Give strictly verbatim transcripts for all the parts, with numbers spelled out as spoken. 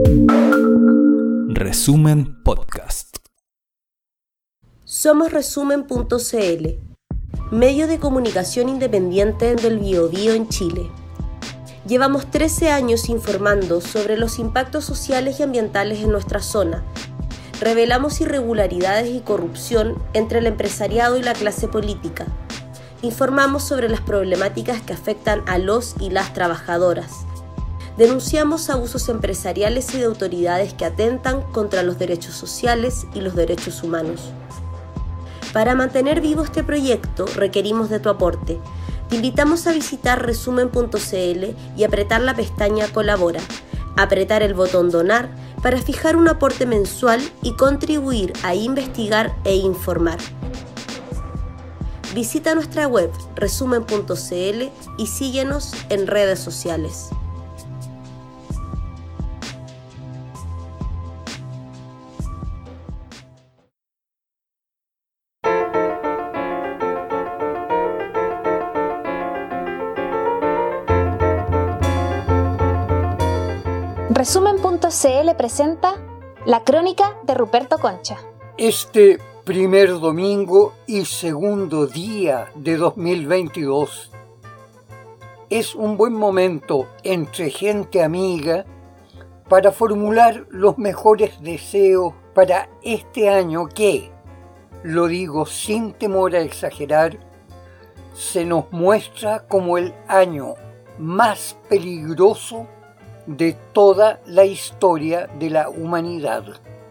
Resumen Podcast. Somos resumen punto c l, medio de comunicación independiente del Biobío en Chile. Llevamos trece años informando sobre los impactos sociales y ambientales en nuestra zona. Revelamos irregularidades y corrupción entre el empresariado y la clase política. Informamos sobre las problemáticas que afectan a los y las trabajadoras. Denunciamos abusos empresariales y de autoridades que atentan contra los derechos sociales y los derechos humanos. Para mantener vivo este proyecto requerimos de tu aporte. Te invitamos a visitar resumen punto c l y apretar la pestaña Colabora, apretar el botón Donar para fijar un aporte mensual y contribuir a investigar e informar. Visita nuestra web resumen punto c l y síguenos en redes sociales. resumen punto c l presenta La Crónica de Ruperto Concha. Este primer domingo y segundo día de dos mil veintidós es un buen momento entre gente amiga para formular los mejores deseos para este año que, lo digo sin temor a exagerar, se nos muestra como el año más peligroso de toda la historia de la humanidad.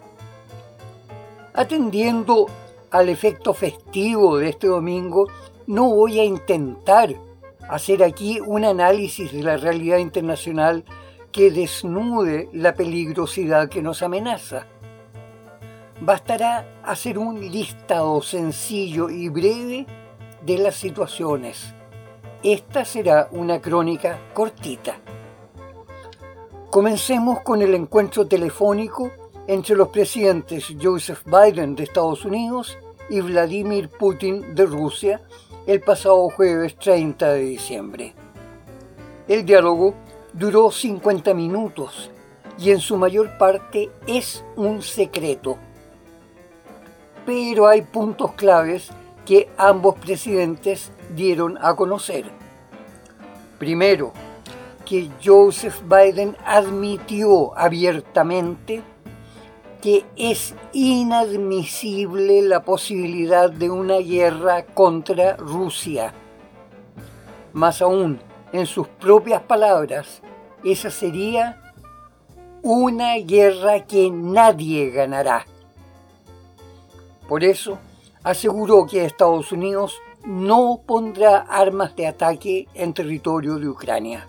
Atendiendo al efecto festivo de este domingo, no voy a intentar hacer aquí un análisis de la realidad internacional que desnude la peligrosidad que nos amenaza. Bastará hacer un listado sencillo y breve de las situaciones. Esta será una crónica cortita. Comencemos con el encuentro telefónico entre los presidentes Joseph Biden de Estados Unidos y Vladimir Putin de Rusia el pasado jueves treinta de diciembre. El diálogo duró cincuenta minutos y en su mayor parte es un secreto. Pero hay puntos claves que ambos presidentes dieron a conocer. Primero, que Joseph Biden admitió abiertamente que es inadmisible la posibilidad de una guerra contra Rusia. Más aún, en sus propias palabras, esa sería una guerra que nadie ganará. Por eso, aseguró que Estados Unidos no pondrá armas de ataque en territorio de Ucrania.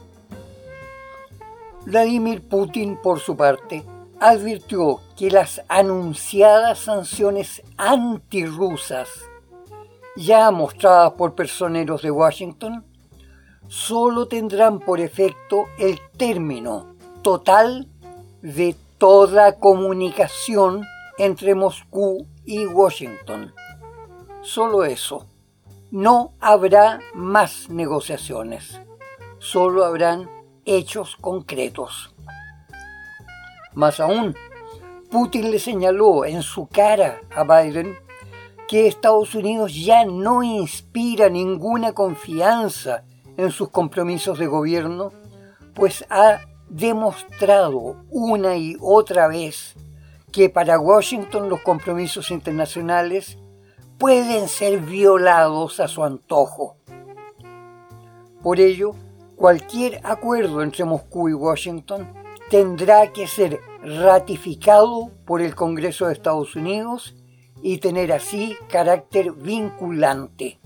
Vladimir Putin, por su parte, advirtió que las anunciadas sanciones antirrusas, ya mostradas por personeros de Washington, solo tendrán por efecto el término total de toda comunicación entre Moscú y Washington. Solo eso. No habrá más negociaciones. Solo habrán hechos concretos. Más aún, Putin le señaló en su cara a Biden que Estados Unidos ya no inspira ninguna confianza en sus compromisos de gobierno, pues ha demostrado una y otra vez que para Washington los compromisos internacionales pueden ser violados a su antojo. Por ello, cualquier acuerdo entre Moscú y Washington tendrá que ser ratificado por el Congreso de Estados Unidos y tener así carácter vinculante.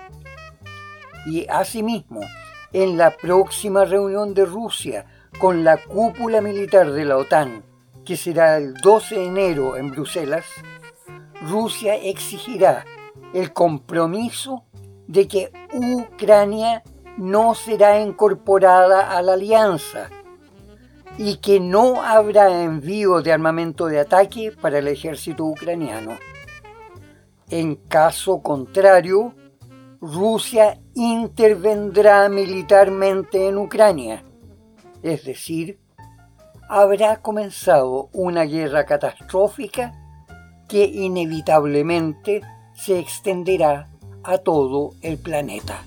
Y asimismo, en la próxima reunión de Rusia con la cúpula militar de la OTAN, que será el doce de enero en Bruselas, Rusia exigirá el compromiso de que Ucrania no será incorporada a la alianza y que no habrá envío de armamento de ataque para el ejército ucraniano. En caso contrario, Rusia intervendrá militarmente en Ucrania, es decir, habrá comenzado una guerra catastrófica que inevitablemente se extenderá a todo el planeta.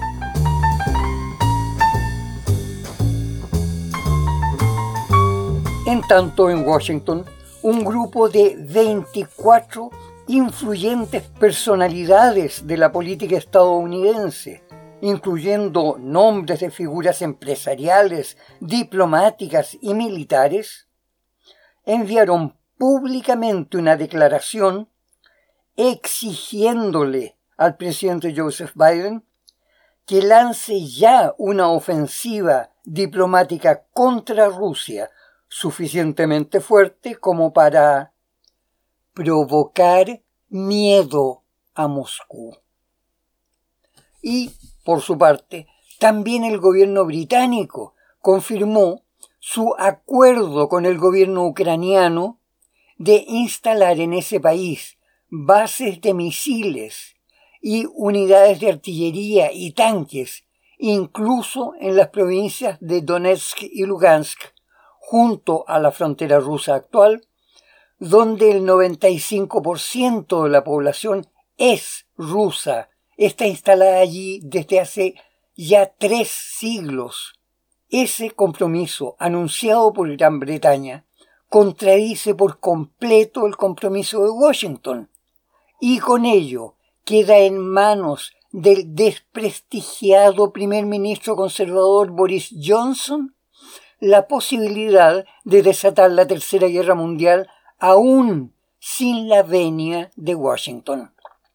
En tanto, en Washington, un grupo de veinticuatro influyentes personalidades de la política estadounidense, incluyendo nombres de figuras empresariales, diplomáticas y militares, enviaron públicamente una declaración exigiéndole al presidente Joseph Biden que lance ya una ofensiva diplomática contra Rusia suficientemente fuerte como para provocar miedo a Moscú. Y, por su parte, también el gobierno británico confirmó su acuerdo con el gobierno ucraniano de instalar en ese país bases de misiles y unidades de artillería y tanques, incluso en las provincias de Donetsk y Lugansk, junto a la frontera rusa actual, donde el noventa y cinco por ciento de la población es rusa, está instalada allí desde hace ya tres siglos. Ese compromiso anunciado por Gran Bretaña contradice por completo el compromiso de Washington, y con ello queda en manos del desprestigiado primer ministro conservador Boris Johnson la posibilidad de desatar la Tercera Guerra Mundial aún sin la venia de Washington.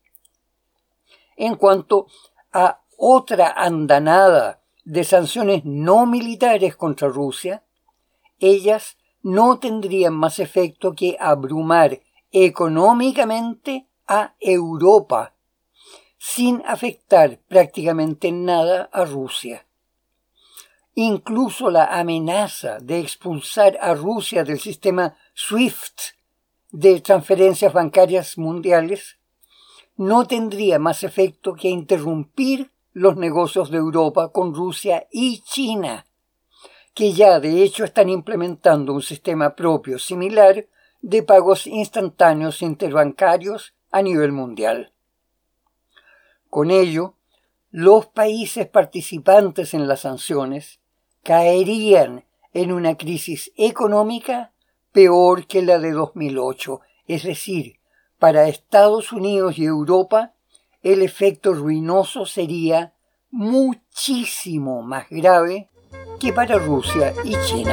En cuanto a otra andanada de sanciones no militares contra Rusia, ellas no tendrían más efecto que abrumar económicamente a Europa, sin afectar prácticamente en nada a Rusia. Incluso la amenaza de expulsar a Rusia del sistema SWIFT de transferencias bancarias mundiales no tendría más efecto que interrumpir los negocios de Europa con Rusia y China, que ya de hecho están implementando un sistema propio similar de pagos instantáneos interbancarios a nivel mundial. Con ello, los países participantes en las sanciones caerían en una crisis económica peor que la de dos mil ocho, es decir, para Estados Unidos y Europa el efecto ruinoso sería muchísimo más grave que para Rusia y China.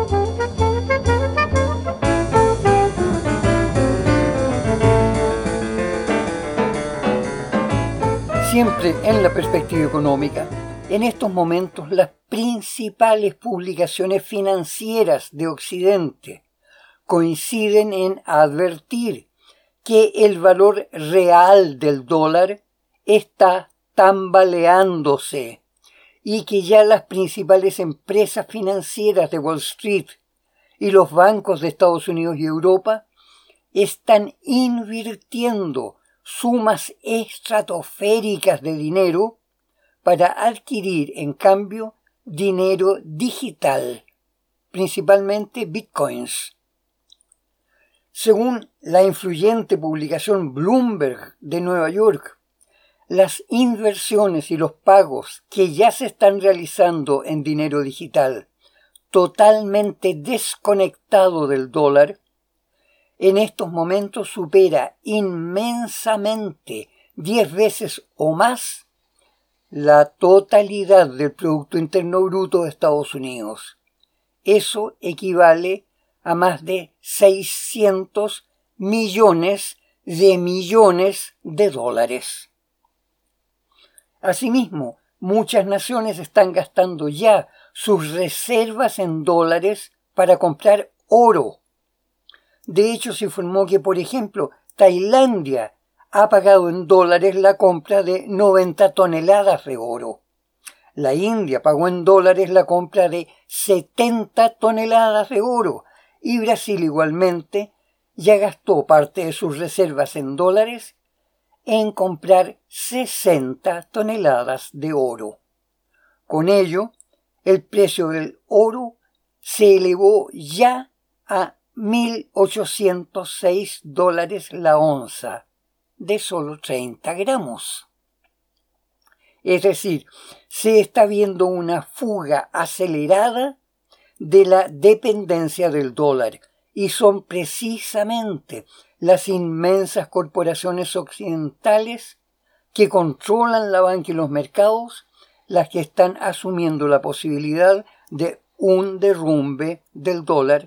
Siempre en la perspectiva económica, en estos momentos las principales publicaciones financieras de Occidente coinciden en advertir que el valor real del dólar está tambaleándose y que ya las principales empresas financieras de Wall Street y los bancos de Estados Unidos y Europa están invirtiendo sumas estratosféricas de dinero para adquirir, en cambio, dinero digital, principalmente bitcoins. Según la influyente publicación Bloomberg de Nueva York, las inversiones y los pagos que ya se están realizando en dinero digital, totalmente desconectado del dólar, en estos momentos supera inmensamente, diez veces o más, la totalidad del Producto Interno Bruto de Estados Unidos. Eso equivale a más de seiscientos millones de millones de dólares. Asimismo, muchas naciones están gastando ya sus reservas en dólares para comprar oro. De hecho, se informó que, por ejemplo, Tailandia ha pagado en dólares la compra de noventa toneladas de oro. La India pagó en dólares la compra de setenta toneladas de oro y Brasil igualmente ya gastó parte de sus reservas en dólares en comprar sesenta toneladas de oro. Con ello, el precio del oro se elevó ya a mil ochocientos seis dólares la onza, de solo treinta gramos. Es decir, se está viendo una fuga acelerada de la dependencia del dólar, y son precisamente las inmensas corporaciones occidentales que controlan la banca y los mercados las que están asumiendo la posibilidad de un derrumbe del dólar.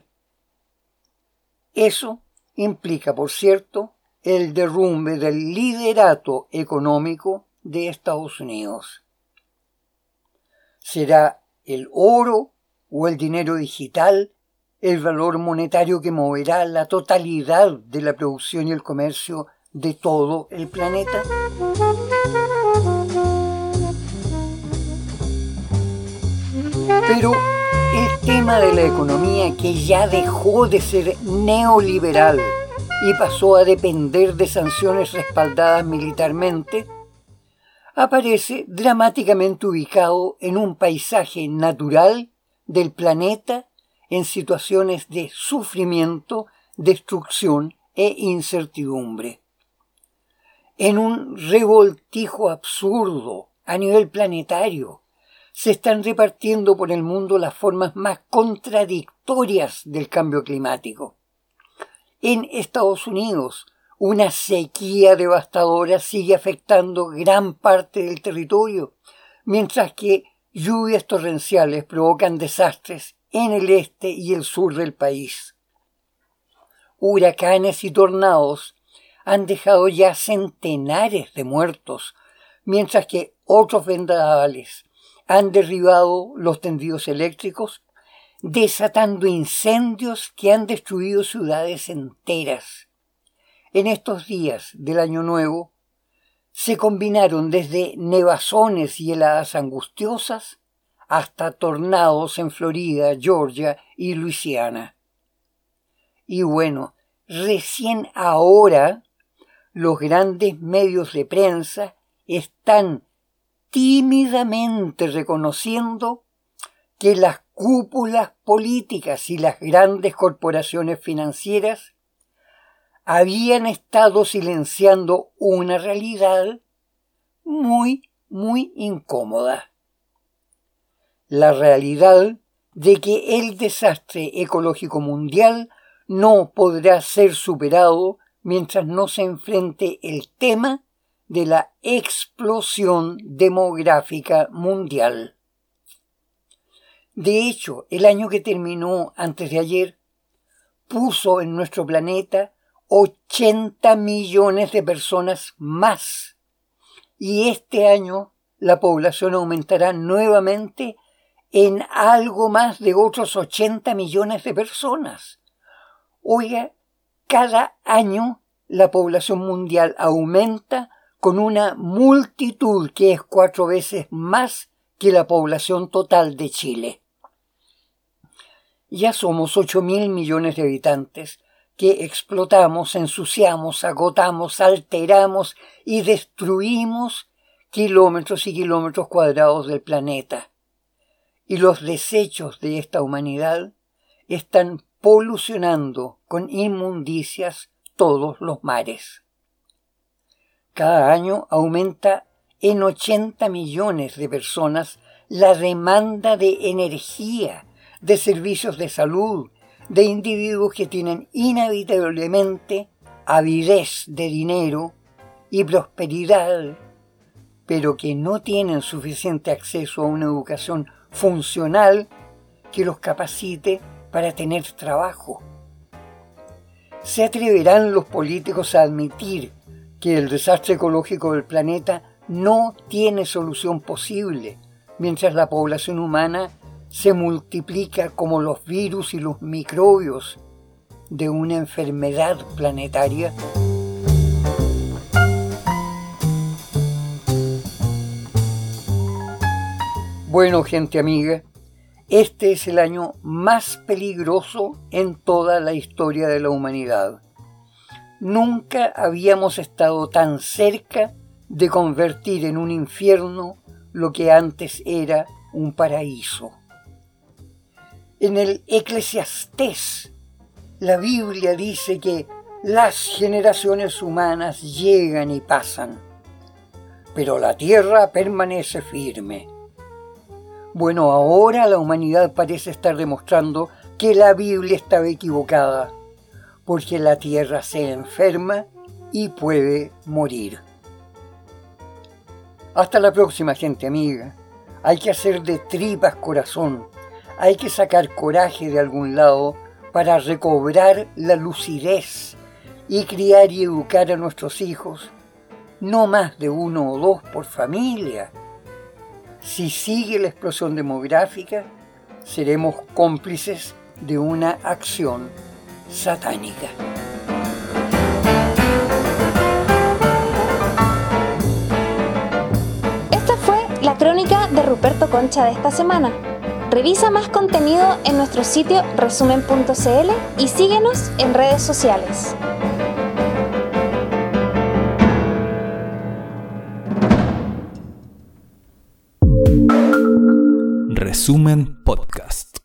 Eso implica, por cierto, el derrumbe del liderato económico de Estados Unidos. ¿Será el oro o el dinero digital el valor monetario que moverá la totalidad de la producción y el comercio de todo el planeta? Pero el tema de la economía, que ya dejó de ser neoliberal y pasó a depender de sanciones respaldadas militarmente, aparece dramáticamente ubicado en un paisaje natural del planeta en situaciones de sufrimiento, destrucción e incertidumbre. En un revoltijo absurdo a nivel planetario, se están repartiendo por el mundo las formas más contradictorias del cambio climático. En Estados Unidos, una sequía devastadora sigue afectando gran parte del territorio, mientras que lluvias torrenciales provocan desastres en el este y el sur del país. Huracanes y tornados han dejado ya centenares de muertos, mientras que otros vendavales han derribado los tendidos eléctricos, desatando incendios que han destruido ciudades enteras. En estos días del Año Nuevo se combinaron desde nevazones y heladas angustiosas hasta tornados en Florida, Georgia y Luisiana. Y bueno, recién ahora los grandes medios de prensa están tímidamente reconociendo que las cúpulas políticas y las grandes corporaciones financieras habían estado silenciando una realidad muy, muy incómoda. La realidad de que el desastre ecológico mundial no podrá ser superado mientras no se enfrente el tema de la explosión demográfica mundial. De hecho, el año que terminó antes de ayer puso en nuestro planeta ochenta millones de personas más, y este año la población aumentará nuevamente en algo más de otros ochenta millones de personas. Oiga, cada año la población mundial aumenta con una multitud que es cuatro veces más que la población total de Chile. Ya somos ocho mil millones de habitantes que explotamos, ensuciamos, agotamos, alteramos y destruimos kilómetros y kilómetros cuadrados del planeta. Y los desechos de esta humanidad están polucionando con inmundicias todos los mares. Cada año aumenta en ochenta millones de personas la demanda de energía, de servicios de salud, de individuos que tienen inevitablemente avidez de dinero y prosperidad, pero que no tienen suficiente acceso a una educación funcional que los capacite para tener trabajo. ¿Se atreverán los políticos a admitir que el desastre ecológico del planeta no tiene solución posible mientras la población humana se multiplica como los virus y los microbios de una enfermedad planetaria? Bueno, gente amiga, este es el año más peligroso en toda la historia de la humanidad. Nunca habíamos estado tan cerca de convertir en un infierno lo que antes era un paraíso. En el Eclesiastés, la Biblia dice que las generaciones humanas llegan y pasan, pero la tierra permanece firme. Bueno, ahora la humanidad parece estar demostrando que la Biblia estaba equivocada, porque la tierra se enferma y puede morir. Hasta la próxima, gente amiga. Hay que hacer de tripas corazón, hay que sacar coraje de algún lado para recobrar la lucidez y criar y educar a nuestros hijos, no más de uno o dos por familia. Si sigue la explosión demográfica, seremos cómplices de una acción satánica. Esta fue la crónica de Ruperto Concha de esta semana. Revisa más contenido en nuestro sitio resumen punto c l y síguenos en redes sociales. Resumen Podcast.